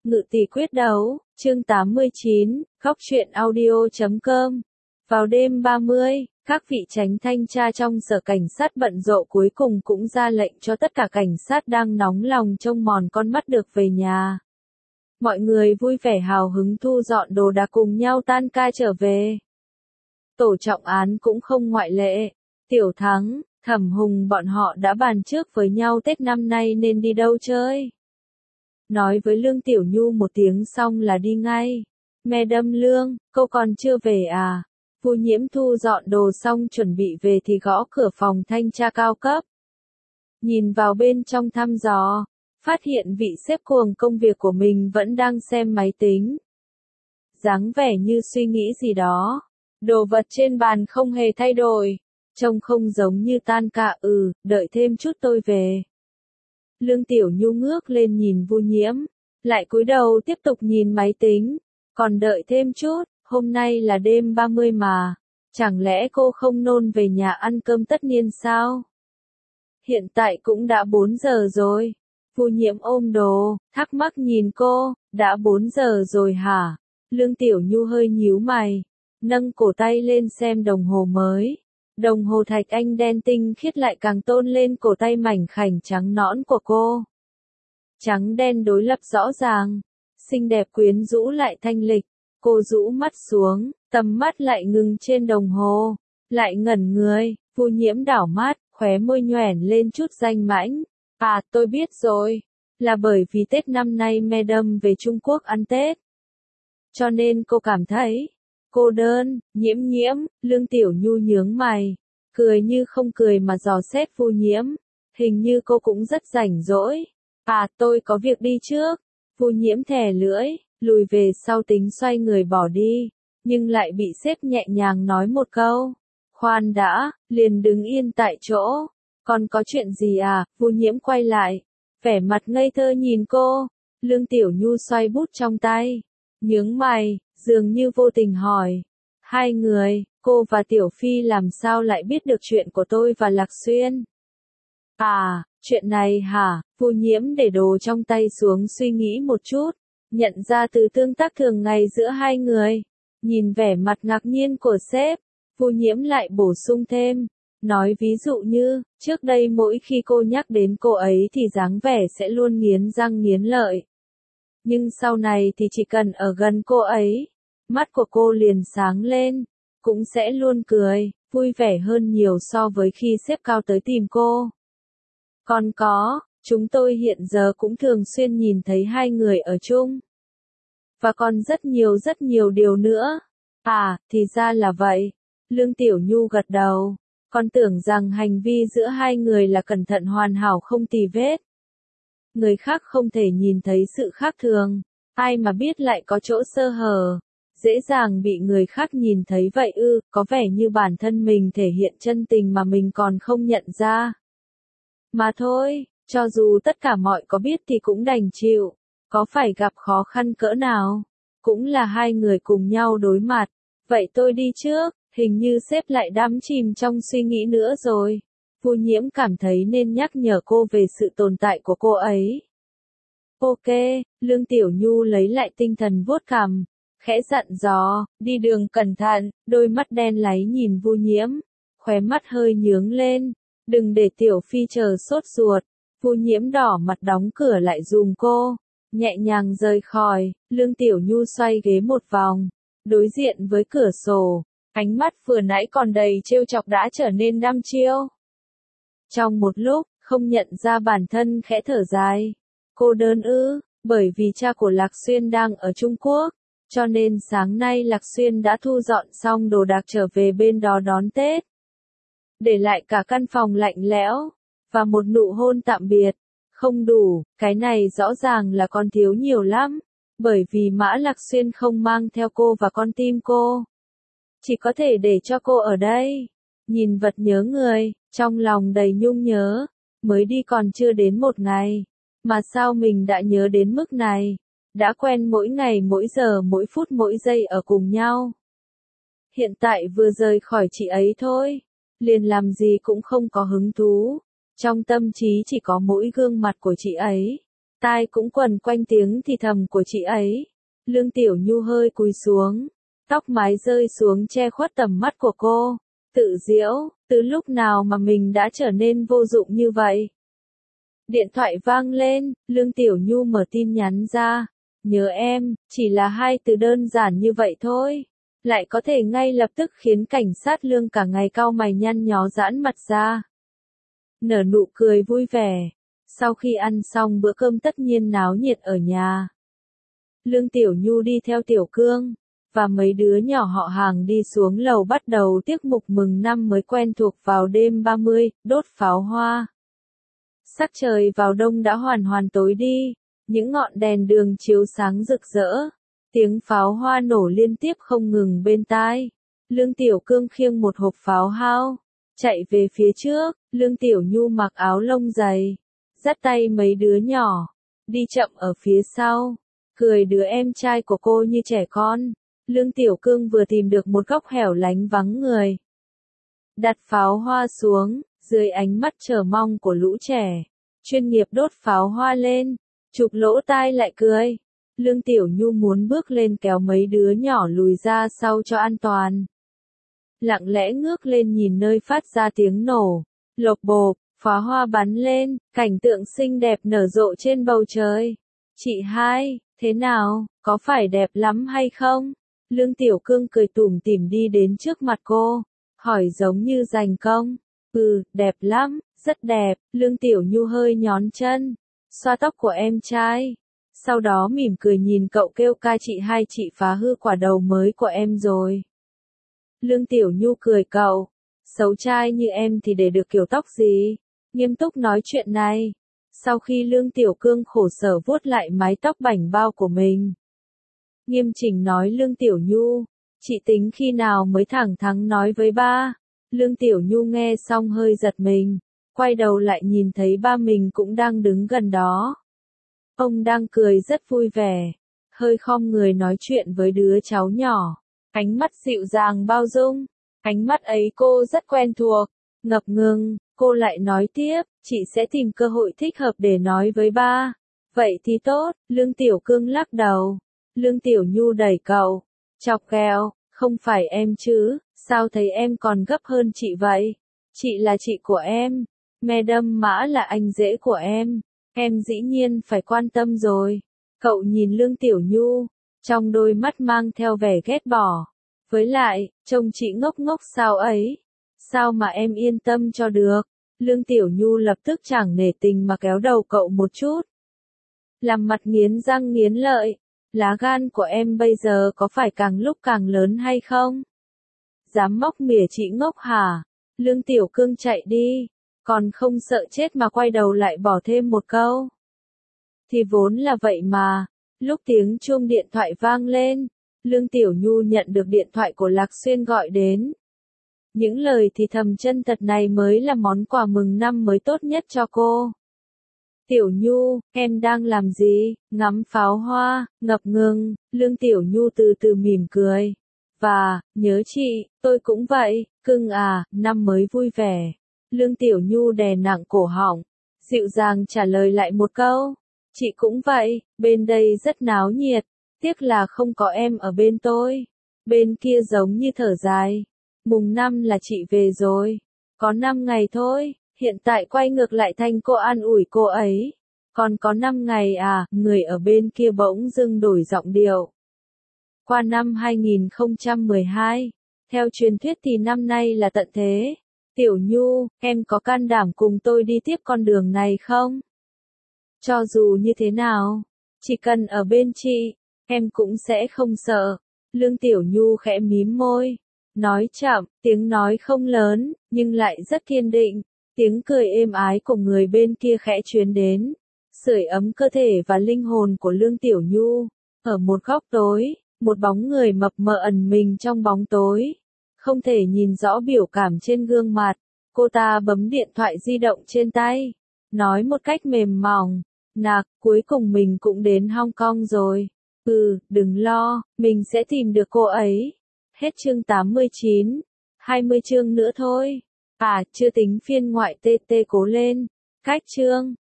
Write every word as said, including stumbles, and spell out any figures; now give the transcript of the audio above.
Ngự tỷ quyết đấu, chương tám mươi chín, góc truyện audio chấm com. Vào đêm ba mươi, các vị chánh thanh tra trong sở cảnh sát bận rộn cuối cùng cũng ra lệnh cho tất cả cảnh sát đang nóng lòng trông mòn con mắt được về nhà. Mọi người vui vẻ hào hứng thu dọn đồ đạc cùng nhau tan ca trở về. Tổ trọng án cũng không ngoại lệ. Tiểu Thắng, Thẩm Hùng bọn họ đã bàn trước với nhau Tết năm nay nên đi đâu chơi. Nói với Lương Tiểu Nhu một tiếng xong là đi ngay. Madam Lương, cô còn chưa về à? Vu Nhiễm thu dọn đồ xong chuẩn bị về thì gõ cửa phòng thanh tra cao cấp. Nhìn vào bên trong thăm dò, phát hiện vị sếp cuồng công việc của mình vẫn đang xem máy tính. Dáng vẻ như suy nghĩ gì đó. Đồ vật trên bàn không hề thay đổi. Trông không giống như tan ca. Ừ, đợi thêm chút tôi về. Lương Tiểu Nhu ngước lên nhìn Vu Nhiễm, lại cúi đầu tiếp tục nhìn máy tính. Còn đợi thêm chút, hôm nay là đêm ba mươi mà. Chẳng lẽ cô không nôn về nhà ăn cơm tất niên sao? Hiện tại cũng đã bốn giờ rồi. Vu Nhiễm ôm đồ, thắc mắc nhìn cô, đã bốn giờ rồi hả? Lương Tiểu Nhu hơi nhíu mày, nâng cổ tay lên xem đồng hồ mới. Đồng hồ thạch anh đen tinh khiết lại càng tôn lên cổ tay mảnh khảnh trắng nõn của cô. Trắng đen đối lập rõ ràng, xinh đẹp quyến rũ lại thanh lịch. Cô rũ mắt xuống, tầm mắt lại ngừng trên đồng hồ, lại ngẩn người. Vu Nhiễm đảo mắt, khóe môi nhoẻn lên chút danh mãnh. À, tôi biết rồi, là bởi vì Tết năm nay Madam về Trung Quốc ăn Tết. Cho nên cô cảm thấy cô đơn. Nhiễm Nhiễm, Lương Tiểu Nhu nhướng mày, cười như không cười mà dò xét Vu Nhiễm. Hình như cô cũng rất rảnh rỗi. À, tôi có việc đi trước. Vu Nhiễm thè lưỡi, lùi về sau tính xoay người bỏ đi, nhưng lại bị sếp nhẹ nhàng nói một câu. Khoan đã, liền đứng yên tại chỗ. Còn có chuyện gì à? Vu Nhiễm quay lại, vẻ mặt ngây thơ nhìn cô. Lương Tiểu Nhu xoay bút trong tay, nhướng mày, dường như vô tình hỏi. Hai người, cô và Tiểu Phi làm sao lại biết được chuyện của tôi và Lạc Xuyên? À, chuyện này hả? Vu Nhiễm để đồ trong tay xuống suy nghĩ một chút, nhận ra từ tương tác thường ngày giữa hai người. Nhìn vẻ mặt ngạc nhiên của sếp, Vu Nhiễm lại bổ sung thêm. Nói ví dụ như, trước đây mỗi khi cô nhắc đến cô ấy thì dáng vẻ sẽ luôn nghiến răng nghiến lợi. Nhưng sau này thì chỉ cần ở gần cô ấy, mắt của cô liền sáng lên, cũng sẽ luôn cười, vui vẻ hơn nhiều so với khi sếp cao tới tìm cô. Còn có, chúng tôi hiện giờ cũng thường xuyên nhìn thấy hai người ở chung. Và còn rất nhiều rất nhiều điều nữa. À, thì ra là vậy. Lương Tiểu Nhu gật đầu. Còn tưởng rằng hành vi giữa hai người là cẩn thận hoàn hảo không tì vết. Người khác không thể nhìn thấy sự khác thường, ai mà biết lại có chỗ sơ hở. Dễ dàng bị người khác nhìn thấy vậy ư, có vẻ như bản thân mình thể hiện chân tình mà mình còn không nhận ra. Mà thôi, cho dù tất cả mọi có biết thì cũng đành chịu, có phải gặp khó khăn cỡ nào, cũng là hai người cùng nhau đối mặt. Vậy tôi đi trước, hình như sếp lại đắm chìm trong suy nghĩ nữa rồi. Vu Nhiễm cảm thấy nên nhắc nhở cô về sự tồn tại của cô ấy. Ok, Lương Tiểu Nhu lấy lại tinh thần vuốt cằm, khẽ dặn dò, đi đường cẩn thận. Đôi mắt đen láy nhìn Vu Nhiễm, khóe mắt hơi nhướng lên, đừng để Tiểu Phi chờ sốt ruột. Vu Nhiễm đỏ mặt đóng cửa lại giùm cô, nhẹ nhàng rời khỏi. Lương Tiểu Nhu xoay ghế một vòng, đối diện với cửa sổ, ánh mắt vừa nãy còn đầy trêu chọc đã trở nên đăm chiêu. Trong một lúc, không nhận ra bản thân khẽ thở dài. Cô đơn ư? Bởi vì cha của Lạc Xuyên đang ở Trung Quốc, cho nên sáng nay Lạc Xuyên đã thu dọn xong đồ đạc trở về bên đó đón Tết. Để lại cả căn phòng lạnh lẽo, và một nụ hôn tạm biệt. Không đủ, cái này rõ ràng là còn thiếu nhiều lắm, bởi vì Mã Lạc Xuyên không mang theo cô và con tim cô. Chỉ có thể để cho cô ở đây, nhìn vật nhớ người, trong lòng đầy nhung nhớ. Mới đi còn chưa đến một ngày, mà sao mình đã nhớ đến mức này, đã quen mỗi ngày mỗi giờ mỗi phút mỗi giây ở cùng nhau. Hiện tại vừa rời khỏi chị ấy thôi, liền làm gì cũng không có hứng thú, trong tâm trí chỉ có mỗi gương mặt của chị ấy. Tai cũng quần quanh tiếng thì thầm của chị ấy. Lương Tiểu Nhu hơi cúi xuống, tóc mái rơi xuống che khuất tầm mắt của cô. Tự giễu, từ lúc nào mà mình đã trở nên vô dụng như vậy? Điện thoại vang lên, Lương Tiểu Nhu mở tin nhắn ra. Nhớ em, chỉ là hai từ đơn giản như vậy thôi. Lại có thể ngay lập tức khiến cảnh sát Lương cả ngày cau mày nhăn nhó giãn mặt ra. Nở nụ cười vui vẻ. Sau khi ăn xong bữa cơm tất nhiên náo nhiệt ở nhà. Lương Tiểu Nhu đi theo Tiểu Cương, và mấy đứa nhỏ họ hàng đi xuống lầu bắt đầu tiết mục mừng năm mới quen thuộc vào đêm ba mươi, đốt pháo hoa. Sắc trời vào đông đã hoàn hoàn tối đi, những ngọn đèn đường chiếu sáng rực rỡ, tiếng pháo hoa nổ liên tiếp không ngừng bên tai. Lương Tiểu Cương khiêng một hộp pháo hao, chạy về phía trước, Lương Tiểu Nhu mặc áo lông dày, dắt tay mấy đứa nhỏ, đi chậm ở phía sau, cười đứa em trai của cô như trẻ con. Lương Tiểu Cương vừa tìm được một góc hẻo lánh vắng người, đặt pháo hoa xuống, dưới ánh mắt chờ mong của lũ trẻ, chuyên nghiệp đốt pháo hoa lên, chụp lỗ tai lại cười. Lương Tiểu Nhu muốn bước lên kéo mấy đứa nhỏ lùi ra sau cho an toàn. Lặng lẽ ngước lên nhìn nơi phát ra tiếng nổ, lộp bộp, pháo hoa bắn lên, cảnh tượng xinh đẹp nở rộ trên bầu trời. Chị hai, thế nào, có phải đẹp lắm hay không? Lương Tiểu Cương cười tủm tỉm đi đến trước mặt cô, hỏi giống như giành công. Ừ, đẹp lắm, rất đẹp. Lương Tiểu Nhu hơi nhón chân, xoa tóc của em trai. Sau đó mỉm cười nhìn cậu kêu ca chị hai, chị phá hư quả đầu mới của em rồi. Lương Tiểu Nhu cười cậu, xấu trai như em thì để được kiểu tóc gì? Nghiêm túc nói chuyện này. Sau khi Lương Tiểu Cương khổ sở vuốt lại mái tóc bảnh bao của mình, nghiêm chỉnh nói Lương Tiểu Nhu, chị tính khi nào mới thẳng thắn nói với ba? Lương Tiểu Nhu nghe xong hơi giật mình, quay đầu lại nhìn thấy ba mình cũng đang đứng gần đó. Ông đang cười rất vui vẻ, hơi khom người nói chuyện với đứa cháu nhỏ, ánh mắt dịu dàng bao dung, ánh mắt ấy cô rất quen thuộc. Ngập ngừng, cô lại nói tiếp, chị sẽ tìm cơ hội thích hợp để nói với ba. Vậy thì tốt. Lương Tiểu Cương lắc đầu. Lương Tiểu Nhu đẩy cậu, chọc ghẹo, không phải em chứ, sao thấy em còn gấp hơn chị vậy? Chị là chị của em, Madam Mã là anh rể của em, em dĩ nhiên phải quan tâm rồi. Cậu nhìn Lương Tiểu Nhu, trong đôi mắt mang theo vẻ ghét bỏ. Với lại, trông chị ngốc ngốc sao ấy? Sao mà em yên tâm cho được? Lương Tiểu Nhu lập tức chẳng nể tình mà kéo đầu cậu một chút, làm mặt nghiến răng nghiến lợi. Lá gan của em bây giờ có phải càng lúc càng lớn hay không? Dám móc mỉa chị ngốc hả? Lương Tiểu Cương chạy đi, còn không sợ chết mà quay đầu lại bỏ thêm một câu. Thì vốn là vậy mà. Lúc tiếng chuông điện thoại vang lên, Lương Tiểu Nhu nhận được điện thoại của Lạc Xuyên gọi đến. Những lời thì thầm chân thật này mới là món quà mừng năm mới tốt nhất cho cô. Tiểu Nhu, em đang làm gì? Ngắm pháo hoa, ngập ngừng. Lương Tiểu Nhu từ từ mỉm cười. Và, nhớ chị, tôi cũng vậy, cưng à, năm mới vui vẻ. Lương Tiểu Nhu đè nặng cổ họng, dịu dàng trả lời lại một câu. Chị cũng vậy, bên đây rất náo nhiệt, tiếc là không có em ở bên tôi. Bên kia giống như thở dài. Mùng năm là chị về rồi. Có năm ngày thôi, hiện tại quay ngược lại thành cô an ủi cô ấy. Còn có năm ngày à, người ở bên kia bỗng dưng đổi giọng điệu. Qua năm hai nghìn không trăm mười hai, theo truyền thuyết thì năm nay là tận thế. Tiểu Nhu, em có can đảm cùng tôi đi tiếp con đường này không? Cho dù như thế nào, chỉ cần ở bên chị, em cũng sẽ không sợ. Lương Tiểu Nhu khẽ mím môi, nói chậm, tiếng nói không lớn, nhưng lại rất kiên định. Tiếng cười êm ái của người bên kia khẽ truyền đến, sưởi ấm cơ thể và linh hồn của Lương Tiểu Nhu. Ở một góc tối, một bóng người mập mờ ẩn mình trong bóng tối, không thể nhìn rõ biểu cảm trên gương mặt. Cô ta bấm điện thoại di động trên tay, nói một cách mềm mỏng, nạc, cuối cùng mình cũng đến Hong Kong rồi. Ừ, đừng lo, mình sẽ tìm được cô ấy. Hết chương tám mươi chín, hai mươi chương nữa thôi. À, chưa tính phiên ngoại tê tê cố lên. Cách chương.